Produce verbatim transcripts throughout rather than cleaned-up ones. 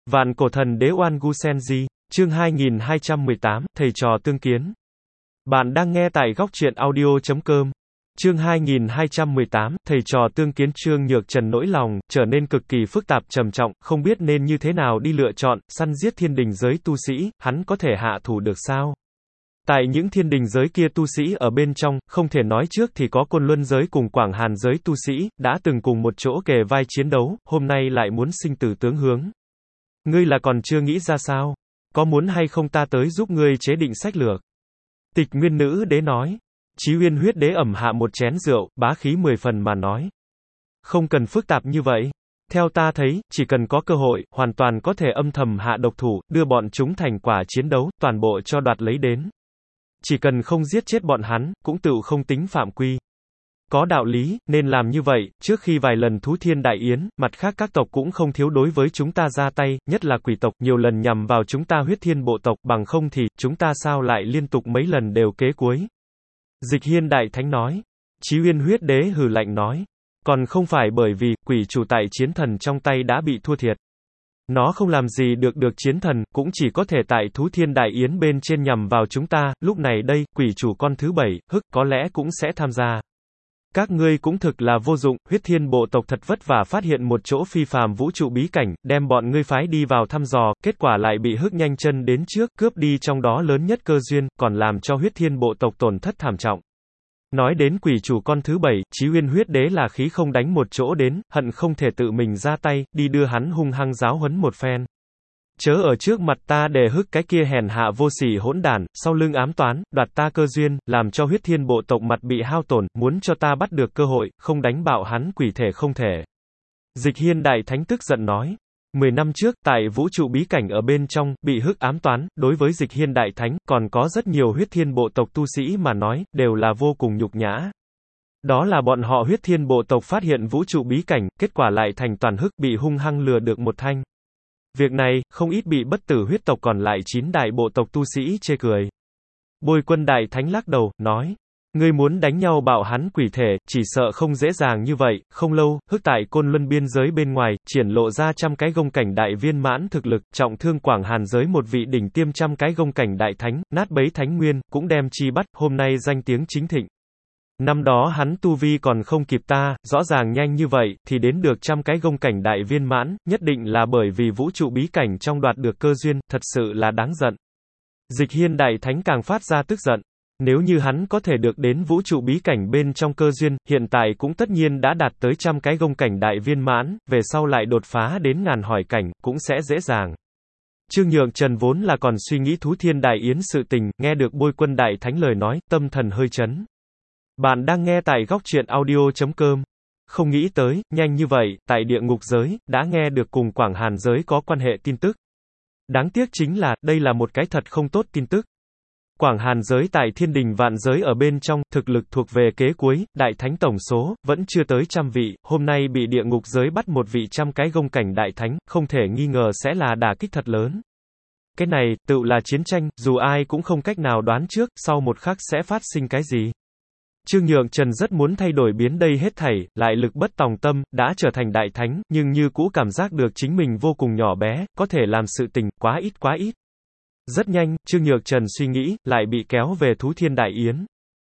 Vạn cổ thần đế Oan Gu Senji, chương hai nghìn hai trăm mười tám, thầy trò tương kiến. Bạn đang nghe tại góc truyện audio chấm com. Chương hai nghìn hai trăm mười tám, thầy trò tương kiến. Trương Nhược Trần nỗi lòng trở nên cực kỳ phức tạp trầm trọng, không biết nên như thế nào đi lựa chọn, săn giết thiên đình giới tu sĩ, hắn có thể hạ thủ được sao? Tại những thiên đình giới kia tu sĩ ở bên trong, không thể nói trước thì có Côn Luân giới cùng Quảng Hàn giới tu sĩ, đã từng cùng một chỗ kề vai chiến đấu, hôm nay lại muốn sinh tử tướng hướng. Ngươi là còn chưa nghĩ ra sao? Có muốn hay không ta tới giúp ngươi chế định sách lược? Tịch Nguyên Nữ Đế nói. Chí Uyên Huyết Đế ẩm hạ một chén rượu, bá khí mười phần mà nói. Không cần phức tạp như vậy. Theo ta thấy, chỉ cần có cơ hội, hoàn toàn có thể âm thầm hạ độc thủ, đưa bọn chúng thành quả chiến đấu, toàn bộ cho đoạt lấy đến. Chỉ cần không giết chết bọn hắn, cũng tự không tính phạm quy. Có đạo lý, nên làm như vậy, trước khi vài lần thú thiên đại yến, mặt khác các tộc cũng không thiếu đối với chúng ta ra tay, nhất là quỷ tộc, nhiều lần nhằm vào chúng ta huyết thiên bộ tộc, bằng không thì, chúng ta sao lại liên tục mấy lần đều kế cuối. Dịch Hiên Đại Thánh nói. Chí Uyên Huyết Đế hừ lạnh nói. Còn không phải bởi vì, quỷ chủ tại chiến thần trong tay đã bị thua thiệt. Nó không làm gì được được chiến thần, cũng chỉ có thể tại thú thiên đại yến bên trên nhằm vào chúng ta, lúc này đây, quỷ chủ con thứ bảy, hức, có lẽ cũng sẽ tham gia. Các ngươi cũng thực là vô dụng, huyết thiên bộ tộc thật vất vả phát hiện một chỗ phi phàm vũ trụ bí cảnh, đem bọn ngươi phái đi vào thăm dò, kết quả lại bị hức nhanh chân đến trước, cướp đi trong đó lớn nhất cơ duyên, còn làm cho huyết thiên bộ tộc tổn thất thảm trọng. Nói đến quỷ chủ con thứ bảy, Chí Uyên Huyết Đế là khí không đánh một chỗ đến, hận không thể tự mình ra tay, đi đưa hắn hung hăng giáo huấn một phen. Chớ ở trước mặt ta để hức cái kia hèn hạ vô sỉ hỗn đản, sau lưng ám toán, đoạt ta cơ duyên, làm cho huyết thiên bộ tộc mặt bị hao tổn, muốn cho ta bắt được cơ hội, không đánh bạo hắn quỷ thể không thể. Dịch Hiên Đại Thánh tức giận nói. Mười năm trước, tại vũ trụ bí cảnh ở bên trong, bị hức ám toán, đối với Dịch Hiên Đại Thánh, còn có rất nhiều huyết thiên bộ tộc tu sĩ mà nói, đều là vô cùng nhục nhã. Đó là bọn họ huyết thiên bộ tộc phát hiện vũ trụ bí cảnh, kết quả lại thành toàn hức bị hung hăng lừa được một thanh. Việc này, không ít bị bất tử huyết tộc còn lại chín đại bộ tộc tu sĩ chê cười. Bôi Quân Đại Thánh lắc đầu, nói. Ngươi muốn đánh nhau bạo hắn quỷ thể, chỉ sợ không dễ dàng như vậy, không lâu, hức tại Côn Luân biên giới bên ngoài, triển lộ ra trăm cái gông cảnh đại viên mãn thực lực, trọng thương Quảng Hàn giới một vị đỉnh tiêm trăm cái gông cảnh đại thánh, nát bấy thánh nguyên, cũng đem chi bắt, hôm nay danh tiếng chính thịnh. Năm đó hắn tu vi còn không kịp ta, rõ ràng nhanh như vậy, thì đến được trăm cái gông cảnh đại viên mãn, nhất định là bởi vì vũ trụ bí cảnh trong đoạt được cơ duyên, thật sự là đáng giận. Dịch Hiên Đại Thánh càng phát ra tức giận. Nếu như hắn có thể được đến vũ trụ bí cảnh bên trong cơ duyên, hiện tại cũng tất nhiên đã đạt tới trăm cái gông cảnh đại viên mãn, về sau lại đột phá đến ngàn hỏi cảnh, cũng sẽ dễ dàng. Trương Nhược Trần vốn là còn suy nghĩ thú thiên đại yến sự tình, nghe được Bôi Quân Đại Thánh lời nói, tâm thần hơi chấn. Bạn đang nghe tại góc truyện audio chấm com. Không nghĩ tới, nhanh như vậy, tại địa ngục giới, đã nghe được cùng Quảng Hàn giới có quan hệ tin tức. Đáng tiếc chính là, đây là một cái thật không tốt tin tức. Quảng Hàn giới tại thiên đình vạn giới ở bên trong, thực lực thuộc về kế cuối, đại thánh tổng số, vẫn chưa tới trăm vị, hôm nay bị địa ngục giới bắt một vị trăm cái gông cảnh đại thánh, không thể nghi ngờ sẽ là đả kích thật lớn. Cái này, tự là chiến tranh, dù ai cũng không cách nào đoán trước, sau một khắc sẽ phát sinh cái gì. Trương Nhược Trần rất muốn thay đổi biến đây hết thảy, lại lực bất tòng tâm, đã trở thành đại thánh, nhưng như cũ cảm giác được chính mình vô cùng nhỏ bé, có thể làm sự tình, quá ít quá ít. Rất nhanh, Trương Nhược Trần suy nghĩ, lại bị kéo về thú thiên đại yến.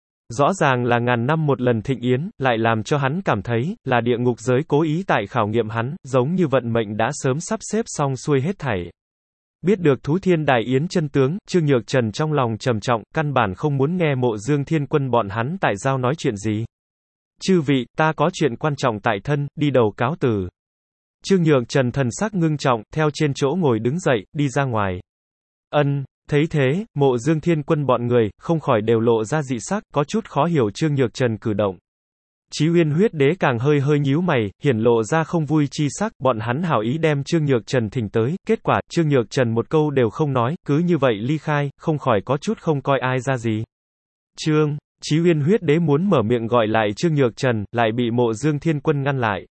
Rõ ràng là ngàn năm một lần thịnh yến, lại làm cho hắn cảm thấy, là địa ngục giới cố ý tại khảo nghiệm hắn, giống như vận mệnh đã sớm sắp xếp xong xuôi hết thảy. Biết được thú thiên đại yến chân tướng, Trương Nhược Trần trong lòng trầm trọng, căn bản không muốn nghe Mộ Dương Thiên Quân bọn hắn tại giao nói chuyện gì. Chư vị, ta có chuyện quan trọng tại thân, đi đầu cáo từ. Trương Nhược Trần thần sắc ngưng trọng, theo trên chỗ ngồi đứng dậy, đi ra ngoài. Ân, thấy thế, Mộ Dương Thiên Quân bọn người, không khỏi đều lộ ra dị sắc, có chút khó hiểu Trương Nhược Trần cử động. Chí Uyên Huyết Đế càng hơi hơi nhíu mày, hiển lộ ra không vui chi sắc, bọn hắn hảo ý đem Trương Nhược Trần thỉnh tới, kết quả, Trương Nhược Trần một câu đều không nói, cứ như vậy ly khai, không khỏi có chút không coi ai ra gì. Trương, Chí Uyên Huyết Đế muốn mở miệng gọi lại Trương Nhược Trần, lại bị Mộ Dương Thiên Quân ngăn lại.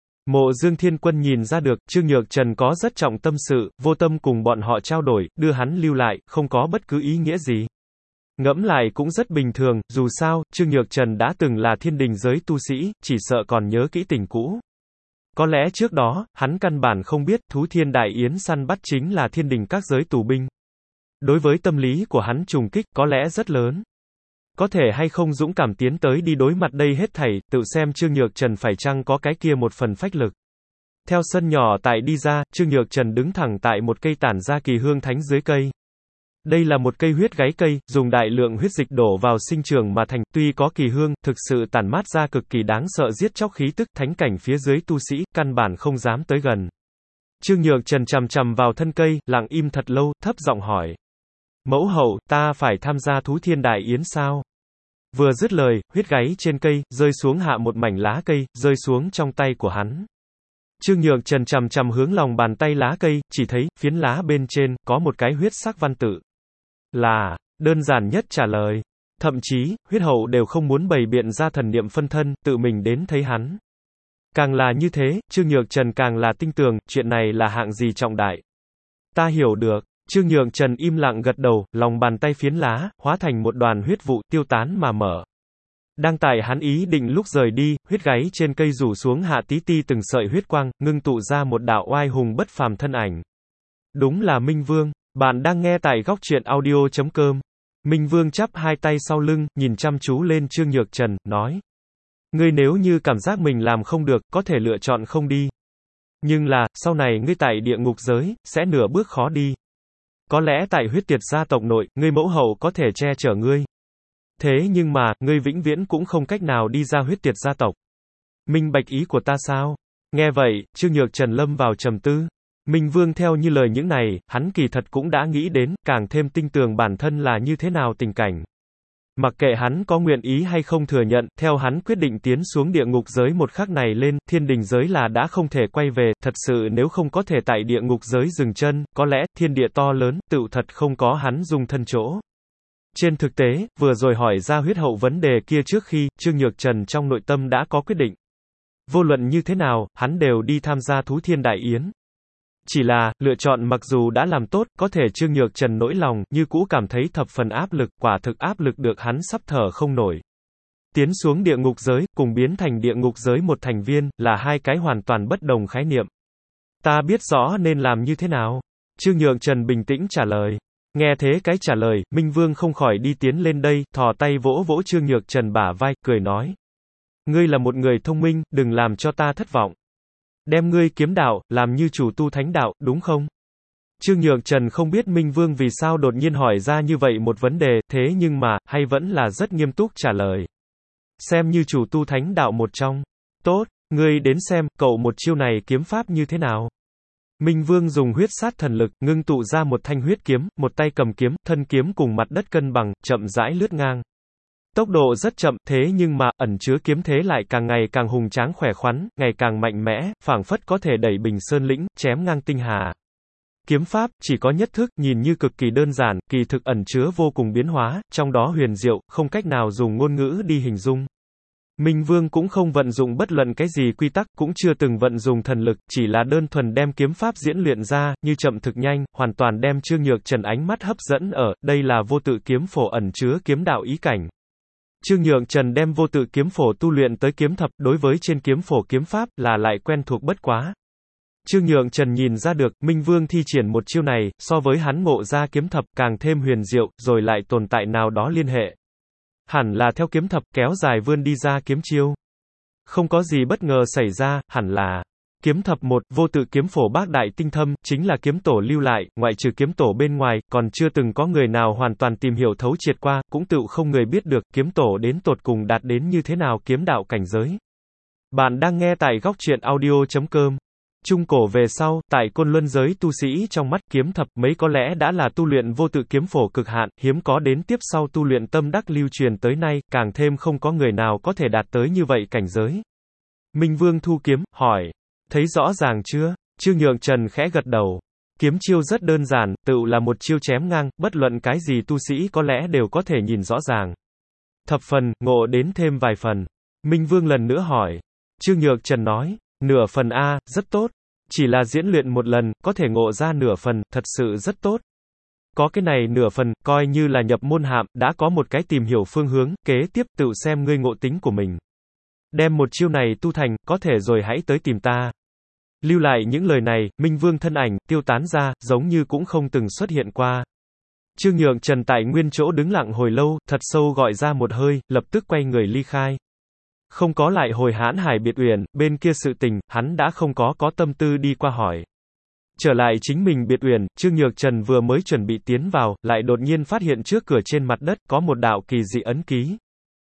Mộ Dương Thiên Quân nhìn ra được, Trương Nhược Trần có rất trọng tâm sự, vô tâm cùng bọn họ trao đổi, đưa hắn lưu lại, không có bất cứ ý nghĩa gì. Ngẫm lại cũng rất bình thường, dù sao, Trương Nhược Trần đã từng là thiên đình giới tu sĩ, chỉ sợ còn nhớ kỹ tình cũ. Có lẽ trước đó, hắn căn bản không biết, thú thiên đại yến săn bắt chính là thiên đình các giới tù binh. Đối với tâm lý của hắn trùng kích, có lẽ rất lớn. Có thể hay không dũng cảm tiến tới đi đối mặt đây hết thảy, tự xem Trương Nhược Trần phải chăng có cái kia một phần phách lực. Theo sân nhỏ tại đi ra, Trương Nhược Trần đứng thẳng tại một cây tản ra kỳ hương thánh dưới cây. Đây là một cây huyết gáy cây, dùng đại lượng huyết dịch đổ vào sinh trường mà thành, tuy có kỳ hương, thực sự tản mát ra cực kỳ đáng sợ giết chóc khí tức, thánh cảnh phía dưới tu sĩ, căn bản không dám tới gần. Trương Nhược Trần chằm chằm vào thân cây, lặng im thật lâu, thấp giọng hỏi. Mẫu hậu, ta phải tham gia thú thiên đại yến sao? Vừa dứt lời, huyết gáy trên cây, rơi xuống hạ một mảnh lá cây, rơi xuống trong tay của hắn. Trương Nhược Trần chằm chằm hướng lòng bàn tay lá cây, chỉ thấy, phiến lá bên trên, có một cái huyết sắc văn tự. Là, đơn giản nhất trả lời. Thậm chí, huyết hậu đều không muốn bày biện ra thần niệm phân thân, tự mình đến thấy hắn. Càng là như thế, Trương Nhược Trần càng là tin tưởng, chuyện này là hạng gì trọng đại. Ta hiểu được. Trương Nhược Trần im lặng gật đầu, lòng bàn tay phiến lá, hóa thành một đoàn huyết vụ, tiêu tán mà mở. Đang tại hắn ý định lúc rời đi, huyết gáy trên cây rủ xuống hạ tí ti từng sợi huyết quang, ngưng tụ ra một đạo oai hùng bất phàm thân ảnh. Đúng là Minh Vương. Bạn đang nghe tại góc truyện audio chấm com. Minh Vương chắp hai tay sau lưng, nhìn chăm chú lên Trương Nhược Trần, nói. Ngươi nếu như cảm giác mình làm không được, có thể lựa chọn không đi. Nhưng là, sau này ngươi tại địa ngục giới, sẽ nửa bước khó đi. Có lẽ tại huyết tiệt gia tộc nội, ngươi mẫu hậu có thể che chở ngươi. Thế nhưng mà, ngươi vĩnh viễn cũng không cách nào đi ra huyết tiệt gia tộc. Minh bạch ý của ta sao? Nghe vậy, Trương Nhược Trần lâm vào trầm tư. Minh Vương theo như lời những này, hắn kỳ thật cũng đã nghĩ đến, càng thêm tinh tường bản thân là như thế nào tình cảnh. Mặc kệ hắn có nguyện ý hay không thừa nhận, theo hắn quyết định tiến xuống địa ngục giới một khắc này lên, thiên đình giới là đã không thể quay về, thật sự nếu không có thể tại địa ngục giới dừng chân, có lẽ, thiên địa to lớn, tựu thật không có hắn dung thân chỗ. Trên thực tế, vừa rồi hỏi ra huyết hậu vấn đề kia trước khi, Trương Nhược Trần trong nội tâm đã có quyết định. Vô luận như thế nào, hắn đều đi tham gia thú thiên đại yến. Chỉ là, lựa chọn mặc dù đã làm tốt, có thể Trương Nhược Trần nỗi lòng, như cũ cảm thấy thập phần áp lực, quả thực áp lực được hắn sắp thở không nổi. Tiến xuống địa ngục giới, cùng biến thành địa ngục giới một thành viên, là hai cái hoàn toàn bất đồng khái niệm. Ta biết rõ nên làm như thế nào. Trương Nhược Trần bình tĩnh trả lời. Nghe thế cái trả lời, Minh Vương không khỏi đi tiến lên đây, thò tay vỗ vỗ Trương Nhược Trần bả vai, cười nói. Ngươi là một người thông minh, đừng làm cho ta thất vọng. Đem ngươi kiếm đạo, làm như chủ tu thánh đạo, đúng không? Trương Nhược Trần không biết Minh Vương vì sao đột nhiên hỏi ra như vậy một vấn đề, thế nhưng mà, hay vẫn là rất nghiêm túc trả lời. Xem như chủ tu thánh đạo một trong. Tốt, ngươi đến xem, cậu một chiêu này kiếm pháp như thế nào? Minh Vương dùng huyết sát thần lực, ngưng tụ ra một thanh huyết kiếm, một tay cầm kiếm, thân kiếm cùng mặt đất cân bằng, chậm rãi lướt ngang. Tốc độ rất chậm, thế nhưng mà, ẩn chứa kiếm thế lại càng ngày càng hùng tráng khỏe khoắn, ngày càng mạnh mẽ, phảng phất có thể đẩy bình sơn lĩnh, chém ngang tinh hà. Kiếm pháp, chỉ có nhất thức, nhìn như cực kỳ đơn giản, kỳ thực ẩn chứa vô cùng biến hóa, trong đó huyền diệu, không cách nào dùng ngôn ngữ đi hình dung. Minh Vương cũng không vận dụng bất luận cái gì quy tắc, cũng chưa từng vận dụng thần lực, chỉ là đơn thuần đem kiếm pháp diễn luyện ra, như chậm thực nhanh, hoàn toàn đem Trương Nhược Trần ánh mắt hấp dẫn ở, đây là vô tự kiếm phổ ẩn chứa kiếm đạo ý cảnh. Trương Nhược Trần đem vô tự kiếm phổ tu luyện tới kiếm thập, đối với trên kiếm phổ kiếm pháp, là lại quen thuộc bất quá. Trương Nhược Trần nhìn ra được, Minh Vương thi triển một chiêu này, so với hắn ngộ ra kiếm thập, càng thêm huyền diệu, rồi lại tồn tại nào đó liên hệ. Hẳn là theo kiếm thập, kéo dài vươn đi ra kiếm chiêu. Không có gì bất ngờ xảy ra, hẳn là kiếm thập một, vô tự kiếm phổ bác đại tinh thâm, chính là kiếm tổ lưu lại, ngoại trừ kiếm tổ bên ngoài, còn chưa từng có người nào hoàn toàn tìm hiểu thấu triệt qua, cũng tự không người biết được, kiếm tổ đến tột cùng đạt đến như thế nào kiếm đạo cảnh giới. Bạn đang nghe tại góc truyện audio chấm com. Trung cổ về sau, tại Côn Luân giới tu sĩ trong mắt kiếm thập mấy có lẽ đã là tu luyện vô tự kiếm phổ cực hạn, hiếm có đến tiếp sau tu luyện tâm đắc lưu truyền tới nay, càng thêm không có người nào có thể đạt tới như vậy cảnh giới. Minh Vương thu kiếm, hỏi. Thấy rõ ràng chưa? Trương Nhược Trần khẽ gật đầu. Kiếm chiêu rất đơn giản, tự là một chiêu chém ngang, bất luận cái gì tu sĩ có lẽ đều có thể nhìn rõ ràng. Thập phần, ngộ đến thêm vài phần. Minh Vương lần nữa hỏi. Trương Nhược Trần nói. Nửa phần A, rất tốt. Chỉ là diễn luyện một lần, có thể ngộ ra nửa phần, thật sự rất tốt. Có cái này nửa phần, coi như là nhập môn hạm, đã có một cái tìm hiểu phương hướng, kế tiếp tự xem ngươi ngộ tính của mình. Đem một chiêu này tu thành, có thể rồi hãy tới tìm ta. Lưu lại những lời này, Minh Vương thân ảnh, tiêu tán ra, giống như cũng không từng xuất hiện qua. Trương Nhượng Trần tại nguyên chỗ đứng lặng hồi lâu, thật sâu gọi ra một hơi, lập tức quay người ly khai. Không có lại hồi hãn Hải Biệt Uyển, bên kia sự tình, hắn đã không có có tâm tư đi qua hỏi. Trở lại chính mình Biệt Uyển, Trương Nhược Trần vừa mới chuẩn bị tiến vào, lại đột nhiên phát hiện trước cửa trên mặt đất, có một đạo kỳ dị ấn ký.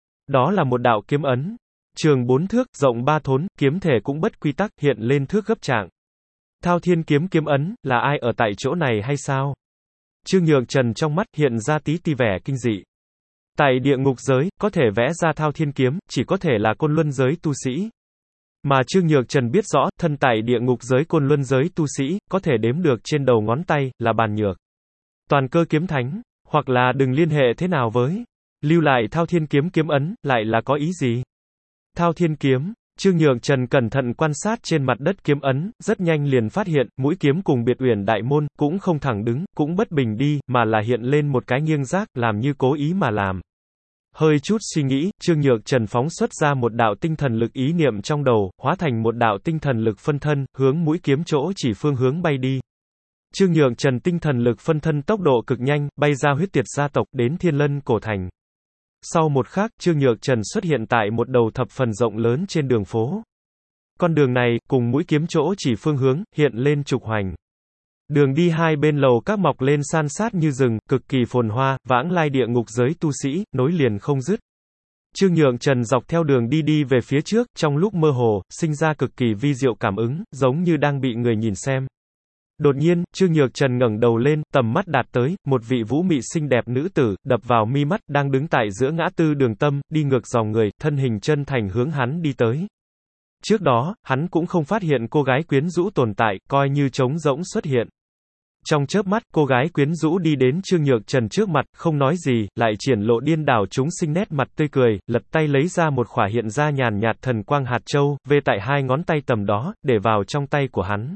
Đó là một đạo kiếm ấn. Trường bốn thước, rộng ba thốn, kiếm thể cũng bất quy tắc, hiện lên thước gấp trạng. Thao Thiên kiếm kiếm ấn, là ai ở tại chỗ này hay sao? Trương Nhược Trần trong mắt hiện ra tí ti vẻ kinh dị. Tại địa ngục giới, có thể vẽ ra Thao Thiên kiếm, chỉ có thể là Côn Luân giới tu sĩ. Mà Trương Nhược Trần biết rõ, thân tại địa ngục giới Côn Luân giới tu sĩ, có thể đếm được trên đầu ngón tay, là Bàn Nhược. Toàn Cơ kiếm thánh, hoặc là đừng liên hệ thế nào với. Lưu lại Thao Thiên kiếm kiếm ấn, lại là có ý gì? Thao Thiên kiếm, Trương Nhược Trần cẩn thận quan sát trên mặt đất kiếm ấn, rất nhanh liền phát hiện, mũi kiếm cùng Biệt Uyển đại môn, cũng không thẳng đứng, cũng bất bình đi, mà là hiện lên một cái nghiêng rác, làm như cố ý mà làm. Hơi chút suy nghĩ, Trương Nhược Trần phóng xuất ra một đạo tinh thần lực ý niệm trong đầu, hóa thành một đạo tinh thần lực phân thân, hướng mũi kiếm chỗ chỉ phương hướng bay đi. Trương Nhược Trần tinh thần lực phân thân tốc độ cực nhanh, bay ra huyết tiệt gia tộc, đến Thiên Lân cổ thành. Sau một khắc, Trương Nhược Trần xuất hiện tại một đầu thập phần rộng lớn trên đường phố. Con đường này, cùng mũi kiếm chỗ chỉ phương hướng, hiện lên trục hoành. Đường đi hai bên lầu các mọc lên san sát như rừng, cực kỳ phồn hoa, vãng lai địa ngục giới tu sĩ, nối liền không dứt. Trương Nhượng Trần dọc theo đường đi đi về phía trước, trong lúc mơ hồ, sinh ra cực kỳ vi diệu cảm ứng, giống như đang bị người nhìn xem. Đột nhiên, Trương Nhược Trần ngẩng đầu lên, tầm mắt đạt tới, một vị vũ mị xinh đẹp nữ tử, đập vào mi mắt, đang đứng tại giữa ngã tư đường tâm, đi ngược dòng người, thân hình chân thành hướng hắn đi tới. Trước đó, hắn cũng không phát hiện cô gái quyến rũ tồn tại, coi như trống rỗng xuất hiện. Trong chớp mắt, cô gái quyến rũ đi đến Trương Nhược Trần trước mặt, không nói gì, lại triển lộ điên đảo chúng sinh nét mặt tươi cười, lật tay lấy ra một khỏa hiện ra nhàn nhạt thần quang hạt châu, vê tại hai ngón tay tầm đó, để vào trong tay của hắn.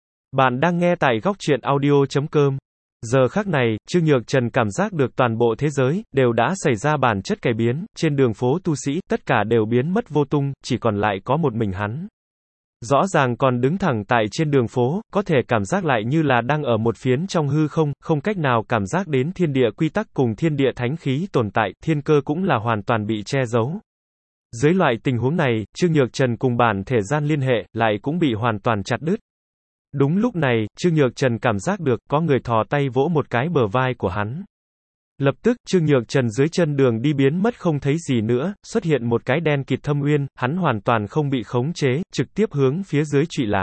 Bạn đang nghe tại góc truyện audio chấm com. Giờ khắc này, Trương Nhược Trần cảm giác được toàn bộ thế giới, đều đã xảy ra bản chất cải biến, trên đường phố tu sĩ, tất cả đều biến mất vô tung, chỉ còn lại có một mình hắn. Rõ ràng còn đứng thẳng tại trên đường phố, có thể cảm giác lại như là đang ở một phiến trong hư không, không cách nào cảm giác đến thiên địa quy tắc cùng thiên địa thánh khí tồn tại, thiên cơ cũng là hoàn toàn bị che giấu. Dưới loại tình huống này, Trương Nhược Trần cùng bản thể gian liên hệ, lại cũng bị hoàn toàn chặt đứt. Đúng lúc này, Trương Nhược Trần cảm giác được, có người thò tay vỗ một cái bờ vai của hắn. Lập tức, Trương Nhược Trần dưới chân đường đi biến mất không thấy gì nữa, xuất hiện một cái đen kịt thâm uyên, hắn hoàn toàn không bị khống chế, trực tiếp hướng phía dưới trụy lạc.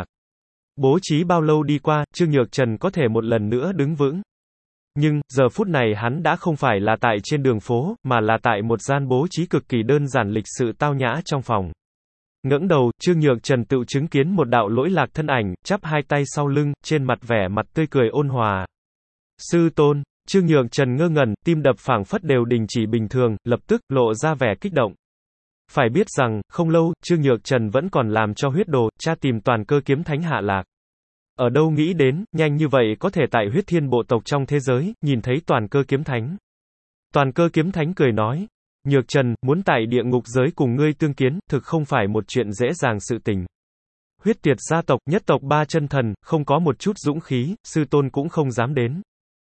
Bố trí bao lâu đi qua, Trương Nhược Trần có thể một lần nữa đứng vững. Nhưng, giờ phút này hắn đã không phải là tại trên đường phố, mà là tại một gian bố trí cực kỳ đơn giản lịch sự tao nhã trong phòng. Ngẩng đầu, Trương Nhược Trần tự chứng kiến một đạo lỗi lạc thân ảnh, chắp hai tay sau lưng, trên mặt vẻ mặt tươi cười ôn hòa. Sư tôn. Trương Nhược Trần ngơ ngẩn, tim đập phảng phất đều đình chỉ bình thường, lập tức, lộ ra vẻ kích động. Phải biết rằng, không lâu, Trương Nhược Trần vẫn còn làm cho huyết đồ, tra tìm toàn cơ kiếm thánh hạ lạc. Ở đâu nghĩ đến, nhanh như vậy có thể tại huyết thiên bộ tộc trong thế giới, nhìn thấy toàn cơ kiếm thánh. Toàn cơ kiếm thánh cười nói, Nhược Trần, muốn tại địa ngục giới cùng ngươi tương kiến, thực không phải một chuyện dễ dàng sự tình. Huyết tiệt gia tộc, nhất tộc ba chân thần, không có một chút dũng khí, sư tôn cũng không dám đến.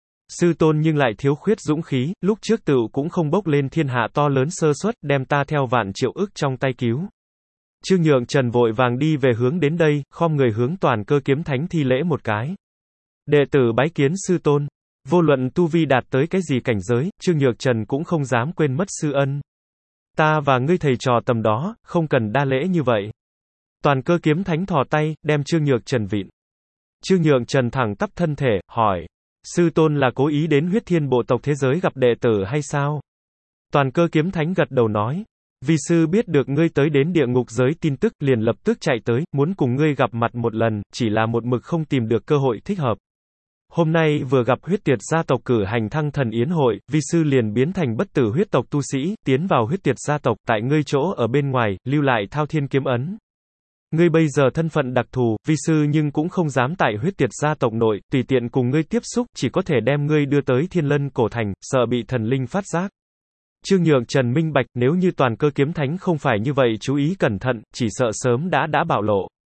Sư tôn nhưng lại thiếu khuyết dũng khí, lúc trước tựu cũng không bốc lên thiên hạ to lớn sơ suất, đem ta theo vạn triệu ức trong tay cứu. Trương Nhượng Trần vội vàng đi về hướng đến đây, khom người hướng toàn cơ kiếm thánh thi lễ một cái. Đệ tử bái kiến sư tôn. Vô luận tu vi đạt tới cái gì cảnh giới, Trương Nhược Trần cũng không dám quên mất sư ân. Ta và ngươi thầy trò tầm đó, không cần đa lễ như vậy. Toàn cơ kiếm thánh thò tay, đem Trương Nhược Trần vịn. Trương Nhượng Trần thẳng tắp thân thể, hỏi. Sư tôn là cố ý đến huyết thiên bộ tộc thế giới gặp đệ tử hay sao? Toàn cơ kiếm thánh gật đầu nói. Vì sư biết được ngươi tới đến địa ngục giới tin tức, liền lập tức chạy tới, muốn cùng ngươi gặp mặt một lần, chỉ là một mực không tìm được cơ hội thích hợp. Hôm nay vừa gặp huyết tiệt gia tộc cử hành thăng thần yến hội, vi sư liền biến thành bất tử huyết tộc tu sĩ, tiến vào huyết tiệt gia tộc, tại ngươi chỗ ở bên ngoài, lưu lại thao thiên kiếm ấn. Ngươi bây giờ thân phận đặc thù, vi sư nhưng cũng không dám tại huyết tiệt gia tộc nội, tùy tiện cùng ngươi tiếp xúc, chỉ có thể đem ngươi đưa tới Thiên Lân cổ thành, sợ bị thần linh phát giác. Trương Nhượng Trần minh bạch, nếu như toàn cơ kiếm thánh không phải như vậy chú ý cẩn thận, chỉ sợ sớm đã đã bạo lộ.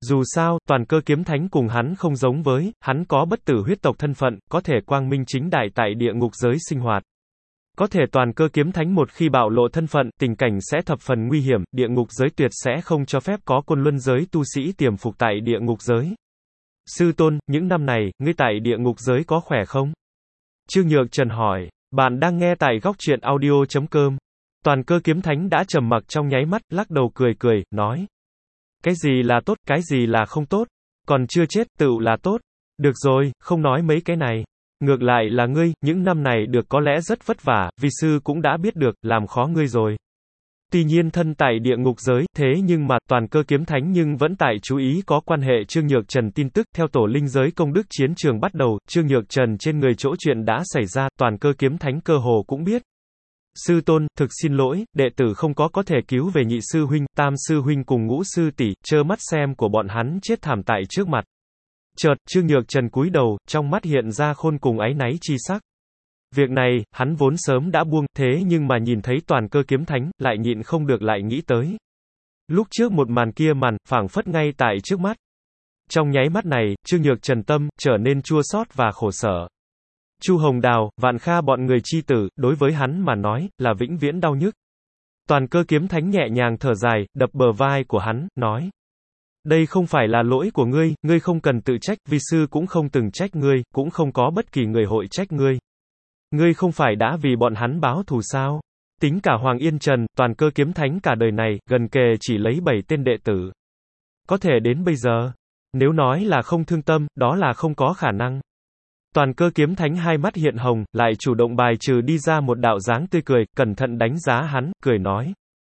Dù sao, toàn cơ kiếm thánh cùng hắn không giống với, hắn có bất tử huyết tộc thân phận, có thể quang minh chính đại tại địa ngục giới sinh hoạt. Có thể toàn cơ kiếm thánh một khi bạo lộ thân phận, tình cảnh sẽ thập phần nguy hiểm, địa ngục giới tuyệt sẽ không cho phép có côn luân giới tu sĩ tiềm phục tại địa ngục giới. Sư tôn, những năm này, ngươi tại địa ngục giới có khỏe không? Trương Nhược Trần hỏi. Bạn đang nghe tại góc truyện audio chấm com. Toàn cơ kiếm thánh đã trầm mặc trong nháy mắt, lắc đầu cười cười, nói. Cái gì là tốt, cái gì là không tốt? Còn chưa chết, tựu là tốt. Được rồi, không nói mấy cái này. Ngược lại là ngươi, những năm này được có lẽ rất vất vả, vi sư cũng đã biết được, làm khó ngươi rồi. Tuy nhiên thân tại địa ngục giới, thế nhưng mà, toàn cơ kiếm thánh nhưng vẫn tại chú ý có quan hệ Trương Nhược Trần tin tức, theo tổ linh giới công đức chiến trường bắt đầu, Trương Nhược Trần trên người chỗ chuyện đã xảy ra, toàn cơ kiếm thánh cơ hồ cũng biết. Sư tôn, thực xin lỗi, đệ tử không có có thể cứu về nhị sư huynh, tam sư huynh cùng ngũ sư tỷ, trơ mắt xem của bọn hắn chết thảm tại trước mặt. Chợt, Trương Nhược Trần cúi đầu, trong mắt hiện ra khôn cùng áy náy chi sắc. Việc này, hắn vốn sớm đã buông, thế nhưng mà nhìn thấy toàn cơ kiếm thánh, lại nhịn không được lại nghĩ tới. Lúc trước một màn kia màn, phảng phất ngay tại trước mắt. Trong nháy mắt này, Trương Nhược Trần tâm, trở nên chua xót và khổ sở. Chu Hồng Đào, Vạn Kha bọn người chi tử, đối với hắn mà nói, là vĩnh viễn đau nhức. Toàn cơ kiếm thánh nhẹ nhàng thở dài, đập bờ vai của hắn, nói. Đây không phải là lỗi của ngươi, ngươi không cần tự trách, vi sư cũng không từng trách ngươi, cũng không có bất kỳ người hội trách ngươi. Ngươi không phải đã vì bọn hắn báo thù sao? Tính cả Hoàng Yên Trần, toàn cơ kiếm thánh cả đời này, gần kề chỉ lấy bảy tên đệ tử. Có thể đến bây giờ, nếu nói là không thương tâm, đó là không có khả năng. Toàn cơ kiếm thánh hai mắt hiện hồng, lại chủ động bài trừ đi ra một đạo dáng tươi cười, cẩn thận đánh giá hắn, cười nói.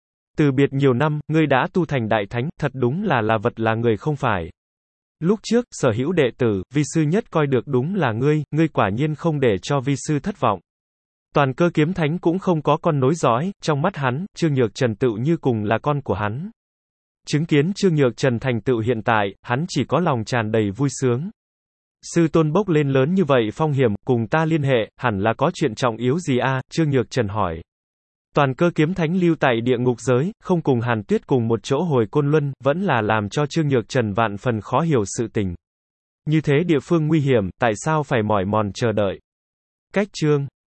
Từ biệt nhiều năm, ngươi đã tu thành đại thánh, thật đúng là là vật là người không phải. Lúc trước, sở hữu đệ tử, vi sư nhất coi được đúng là ngươi, ngươi quả nhiên không để cho vi sư thất vọng. Toàn cơ kiếm thánh cũng không có con nối dõi, trong mắt hắn, Trương Nhược Trần tựu như cùng là con của hắn. Chứng kiến Trương Nhược Trần thành tựu hiện tại, hắn chỉ có lòng tràn đầy vui sướng. Sư tôn bốc lên lớn như vậy phong hiểm, cùng ta liên hệ, hẳn là có chuyện trọng yếu gì a? Trương Nhược Trần hỏi. Toàn cơ kiếm thánh lưu tại địa ngục giới, không cùng Hàn Tuyết cùng một chỗ hồi Côn Luân, vẫn là làm cho Trương Nhược Trần vạn phần khó hiểu sự tình. Như thế địa phương nguy hiểm, tại sao phải mỏi mòn chờ đợi? Cách chương